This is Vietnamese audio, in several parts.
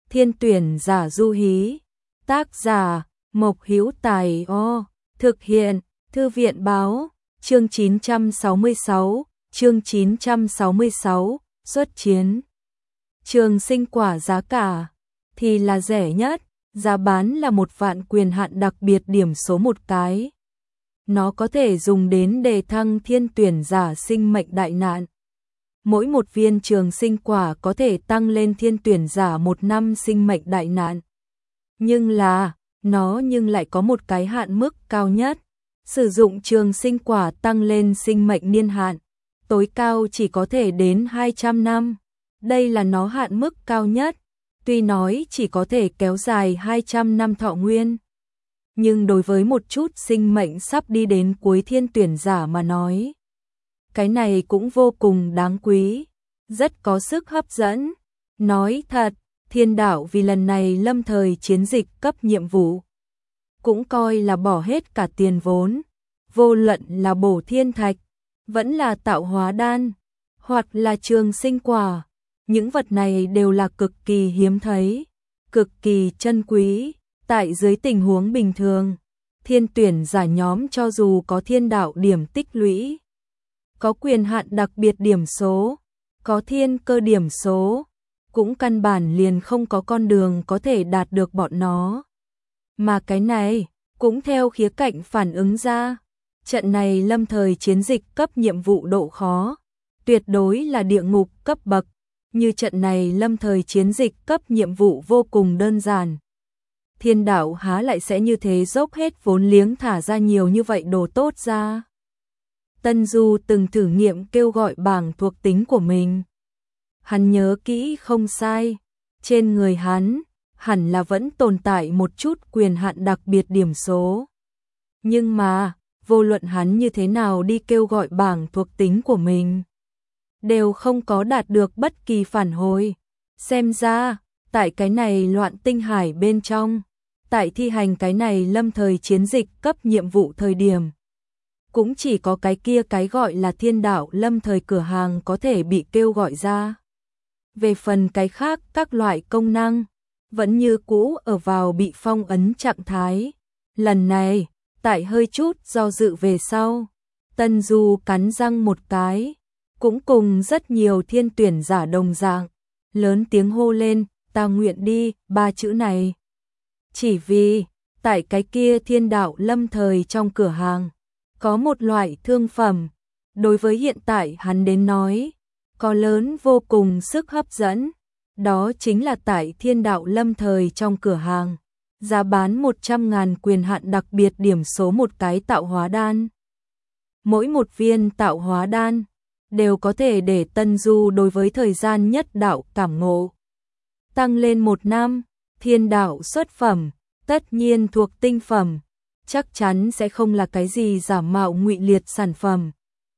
Thiên tuyển giả du hí. Tác giả Mộc Hữu Tài. Thực hiện Thư viện báo. Chương 966, xuất chiến. Trường sinh quả giá cả thì là rẻ nhất, giá bán là 1.000 quyền hạn đặc biệt điểm số một cái. Nó có thể dùng đến đề thăng thiên tuyển giả sinh mệnh đại nạn. Mỗi một viên trường sinh quả có thể tăng lên thiên tuyển giả 1 năm sinh mệnh đại nạn. Nhưng lại có một cái hạn mức cao nhất. Sử dụng trường sinh quả tăng lên sinh mệnh niên hạn, tối cao chỉ có thể đến 200 năm. Đây là nó hạn mức cao nhất. Tuy nói chỉ có thể kéo dài 200 năm thọ nguyên, nhưng đối với một chút sinh mệnh sắp đi đến cuối thiên tuyển giả mà nói, cái này cũng vô cùng đáng quý, rất có sức hấp dẫn. Nói thật, Thiên đạo vì lần này lâm thời chiến dịch cấp nhiệm vụ, cũng coi là bỏ hết cả tiền vốn, vô luận là bổ thiên thạch, vẫn là tạo hóa đan, hoặc là trường sinh quả. Những vật này đều là cực kỳ hiếm thấy, cực kỳ chân quý. Tại dưới tình huống bình thường, thiên tuyển giả nhóm cho dù có thiên đạo điểm tích lũy, có quyền hạn đặc biệt điểm số, có thiên cơ điểm số, cũng căn bản liền không có con đường có thể đạt được bọn nó. Mà cái này cũng theo khía cạnh phản ứng ra, trận này lâm thời chiến dịch cấp nhiệm vụ độ khó tuyệt đối là địa ngục cấp bậc. Như trận này lâm thời chiến dịch cấp nhiệm vụ vô cùng đơn giản, thiên đạo há lại sẽ như thế dốc hết vốn liếng thả ra nhiều như vậy đồ tốt ra. Tân Du từng thử nghiệm kêu gọi bảng thuộc tính của mình. Hắn nhớ kỹ không sai, trên người hắn hẳn là vẫn tồn tại một chút quyền hạn đặc biệt điểm số. Nhưng mà, vô luận hắn như thế nào đi kêu gọi bảng thuộc tính của mình, đều không có đạt được bất kỳ phản hồi. Xem ra, tại cái này loạn tinh hải bên trong, tại thi hành cái này lâm thời chiến dịch cấp nhiệm vụ thời điểm, cũng chỉ có cái kia cái gọi là thiên đạo lâm thời cửa hàng có thể bị kêu gọi ra. Về phần cái khác các loại công năng, vẫn như cũ ở vào bị phong ấn trạng thái. Lần này, tại hơi chút do dự về sau, Tân Du cắn răng một cái, cũng cùng rất nhiều thiên tuyển giả đồng dạng, lớn tiếng hô lên, ta nguyện đi, 3 chữ này. Chỉ vì, tại cái kia thiên đạo lâm thời trong cửa hàng, có một loại thương phẩm, đối với hiện tại hắn đến nói, có lớn vô cùng sức hấp dẫn, đó chính là tại thiên đạo lâm thời trong cửa hàng, giá bán 100.000 quyền hạn đặc biệt điểm số một cái tạo hóa đan. Mỗi một viên tạo hóa đan đều có thể để Tân Du đối với thời gian nhất đạo cảm ngộ tăng lên 1 năm. Thiên đạo xuất phẩm, tất nhiên thuộc tinh phẩm, chắc chắn sẽ không là cái gì giả mạo ngụy liệt sản phẩm.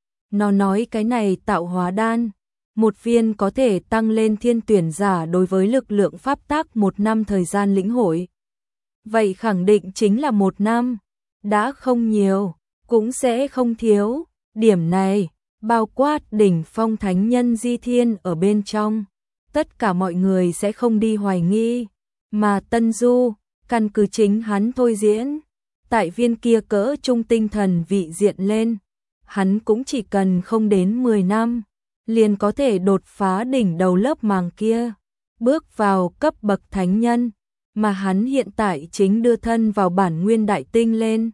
Nó nói cái này tạo hóa đan, một viên có thể tăng lên thiên tuyển giả đối với lực lượng pháp tắc 1 năm thời gian lĩnh hội. Vậy khẳng định chính là 1 năm, đã không nhiều, cũng sẽ không thiếu. Điểm này bao quát đỉnh phong thánh nhân Di Thiên ở bên trong, tất cả mọi người sẽ không đi hoài nghi. Mà Tân Du, căn cứ chính hắn thôi diễn, tại viên kia cỡ trung tinh thần vị diện lên, hắn cũng chỉ cần không đến 10 năm, liền có thể đột phá đỉnh đầu lớp màng kia, bước vào cấp bậc thánh nhân, mà hắn hiện tại chính đưa thân vào bản nguyên đại tinh lên.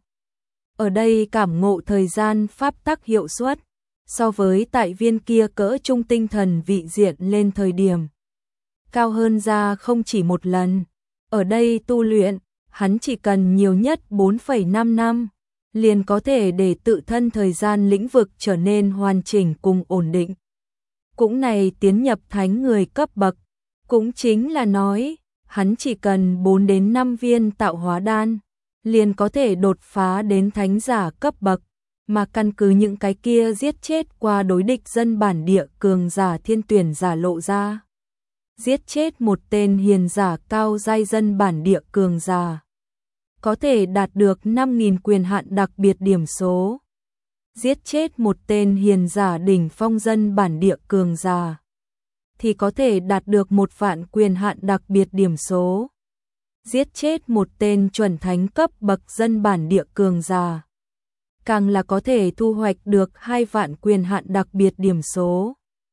Ở đây cảm ngộ thời gian pháp tắc hiệu suất, so với tại viên kia cỡ trung tinh thần vị diện lên thời điểm, cao hơn ra không chỉ một lần. Ở đây tu luyện, hắn chỉ cần nhiều nhất 4,5 năm, liền có thể để tự thân thời gian lĩnh vực trở nên hoàn chỉnh cùng ổn định. Cũng này tiến nhập thánh người cấp bậc, cũng chính là nói, hắn chỉ cần 4 đến 5 viên tạo hóa đan, liền có thể đột phá đến thánh giả cấp bậc, mà căn cứ những cái kia giết chết qua đối địch dân bản địa cường giả thiên tuyển giả lộ ra. Giết chết một tên hiền giả cao giai dân bản địa cường giả, có thể đạt được 5.000 quyền hạn đặc biệt điểm số. Giết chết một tên hiền giả đỉnh phong dân bản địa cường giả, thì có thể đạt được 1.000.000 quyền hạn đặc biệt điểm số. Giết chết một tên chuẩn thánh cấp bậc dân bản địa cường giả, càng là có thể thu hoạch được 2.000.000 quyền hạn đặc biệt điểm số.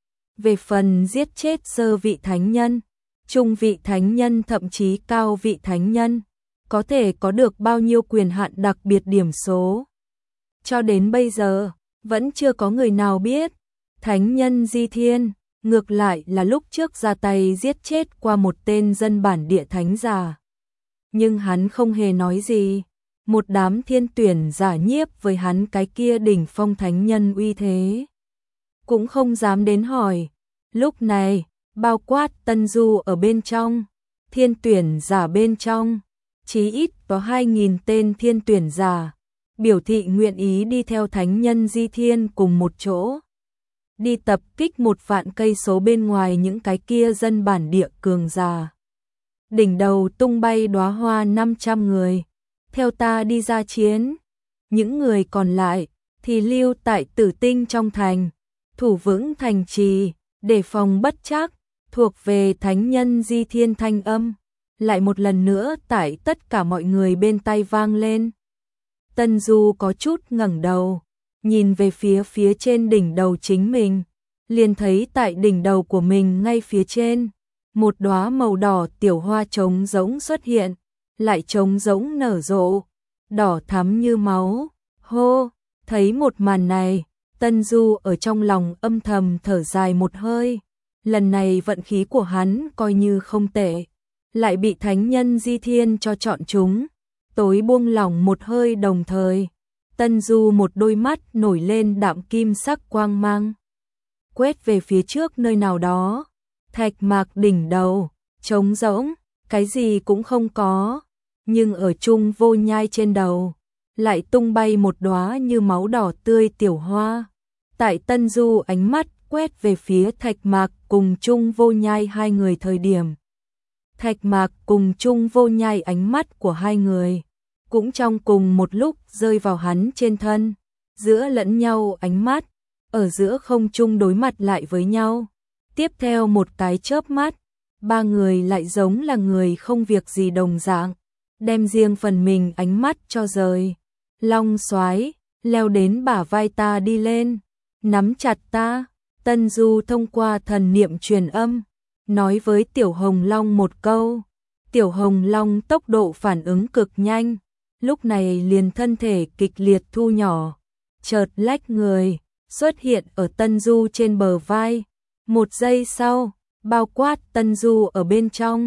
Về phần giết chết sơ vị thánh nhân, trung vị thánh nhân thậm chí cao vị thánh nhân, có thể có được bao nhiêu quyền hạn đặc biệt điểm số. Cho đến bây giờ, vẫn chưa có người nào biết. Thánh nhân Di Thiên, ngược lại là lúc trước ra tay giết chết qua một tên dân bản địa thánh giả. Nhưng hắn không hề nói gì. Một đám thiên tuyển giả nhiếp với hắn cái kia đỉnh phong thánh nhân uy thế, cũng không dám đến hỏi. Lúc này, bao quát Tân Du ở bên trong, thiên tuyển giả bên trong, chí ít có 2.000 tên thiên tuyển giả, biểu thị nguyện ý đi theo thánh nhân Di Thiên cùng một chỗ, đi tập kích 1.000.000 cây số bên ngoài những cái kia dân bản địa cường giả. Đỉnh đầu tung bay đóa hoa 500 người, theo ta đi ra chiến. Những người còn lại thì lưu tại Tử Tinh trong thành, thủ vững thành trì, để phòng bất trắc. Thuộc về thánh nhân Di Thiên thanh âm, lại một lần nữa tại tất cả mọi người bên tai vang lên. Tân Du có chút ngẩng đầu, nhìn về phía trên đỉnh đầu chính mình, liền thấy tại đỉnh đầu của mình ngay phía trên, một đóa màu đỏ tiểu hoa trống rỗng xuất hiện, lại trống rỗng nở rộ, đỏ thắm như máu. Hô, thấy một màn này, Tân Du ở trong lòng âm thầm thở dài một hơi. Lần này vận khí của hắn coi như không tệ, lại bị thánh nhân Di Thiên cho chọn chúng. Tối buông lỏng một hơi, đồng thời Tân Du một đôi mắt nổi lên đạm kim sắc quang mang, quét về phía trước nơi nào đó. Thạch mạc đỉnh đầu trống rỗng, cái gì cũng không có, nhưng ở Trung Vô Nhai trên đầu lại tung bay một đóa như máu đỏ tươi tiểu hoa. Tại Tân Du ánh mắt quét về phía Thạch Mạc cùng Trung Vô Nhai hai người thời điểm, Thạch Mạc cùng Trung Vô Nhai ánh mắt của hai người cũng trong cùng một lúc rơi vào hắn trên thân, giữa lẫn nhau ánh mắt, ở giữa không trung đối mặt lại với nhau. Tiếp theo một cái chớp mắt, ba người lại giống là người không việc gì đồng dạng, đem riêng phần mình ánh mắt cho rời. Long Soái, leo đến bả vai ta đi lên, nắm chặt ta. Tân Du thông qua thần niệm truyền âm, nói với Tiểu Hồng Long một câu. Tiểu Hồng Long tốc độ phản ứng cực nhanh, lúc này liền thân thể kịch liệt thu nhỏ, chợt lách người, xuất hiện ở Tân Du trên bờ vai. Một giây sau, bao quát Tân Du ở bên trong,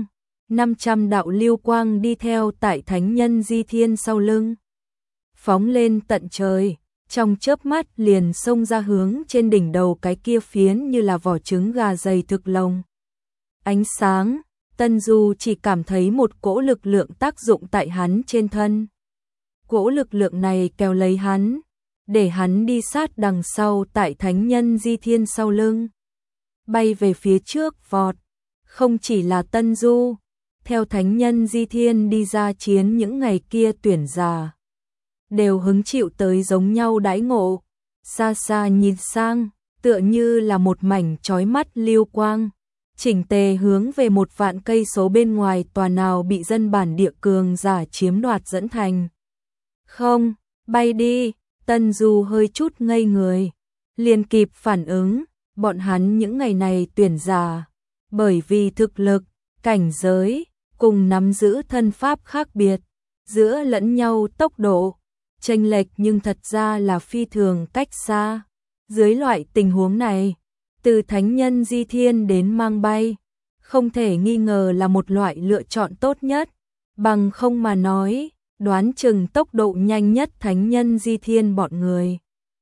500 đạo lưu quang đi theo tại thánh nhân Di Thiên sau lưng, phóng lên tận trời, trong chớp mắt liền xông ra hướng trên đỉnh đầu cái kia phiến như là vỏ trứng gà dày thực lồng. Ánh sáng, Tân Du chỉ cảm thấy một cỗ lực lượng tác dụng tại hắn trên thân. Cỗ lực lượng này kéo lấy hắn, để hắn đi sát đằng sau tại thánh nhân Di Thiên sau lưng, bay về phía trước vọt. Không chỉ là Tân Du, theo thánh nhân Di Thiên đi ra chiến những ngày kia tuyển giả, đều hứng chịu tới giống nhau đãi ngộ. Xa xa nhìn sang, tựa như là một mảnh chói mắt lưu quang, chỉnh tề hướng về 1.000.000 cây số bên ngoài tòa nào bị dân bản địa cường giả chiếm đoạt dẫn thành. Không, bay đi. Tân Du hơi chút ngây người, liền kịp phản ứng, bọn hắn những ngày này tuyển giả, bởi vì thực lực, cảnh giới, cùng nắm giữ thân pháp khác biệt, giữa lẫn nhau tốc độ chênh lệch nhưng thật ra là phi thường cách xa. Dưới loại tình huống này, từ thánh nhân Di Thiên đến mang bay, không thể nghi ngờ là một loại lựa chọn tốt nhất. Bằng không mà nói, đoán chừng tốc độ nhanh nhất thánh nhân Di Thiên bọn người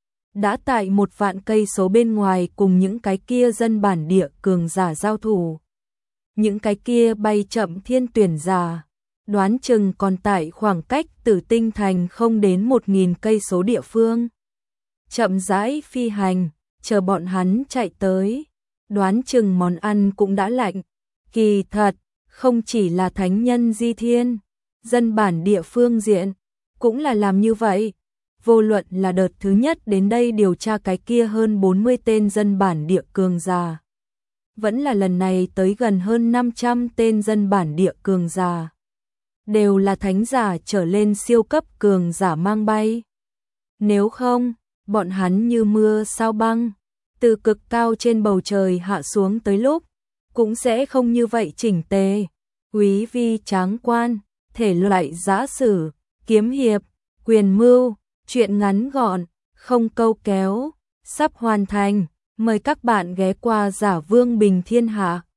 đã tại 1.000.000 cây số bên ngoài cùng những cái kia dân bản địa cường giả giao thủ. Những cái kia bay chậm thiên tuyển giả, đoán chừng còn tại khoảng cách Tử Tinh thành không đến 1.000 cây số địa phương. Chậm rãi phi hành, chờ bọn hắn chạy tới, đoán chừng món ăn cũng đã lạnh. Kỳ thật, không chỉ là thánh nhân Di Thiên, dân bản địa phương diện cũng là làm như vậy. Vô luận là đợt thứ nhất đến đây điều tra cái kia hơn 40 tên dân bản địa cường giả, vẫn là lần này tới gần hơn 500 tên dân bản địa cường giả. Đều là thánh giả trở lên siêu cấp cường giả mang bay. Nếu không, bọn hắn như mưa sao băng, từ cực cao trên bầu trời hạ xuống tới lúc, cũng sẽ không như vậy chỉnh tề. Quý vi tráng quan, thể loại giã sử, kiếm hiệp, quyền mưu, truyện ngắn gọn, không câu kéo, sắp hoàn thành. Mời các bạn ghé qua Giả Vương Bình Thiên Hạ.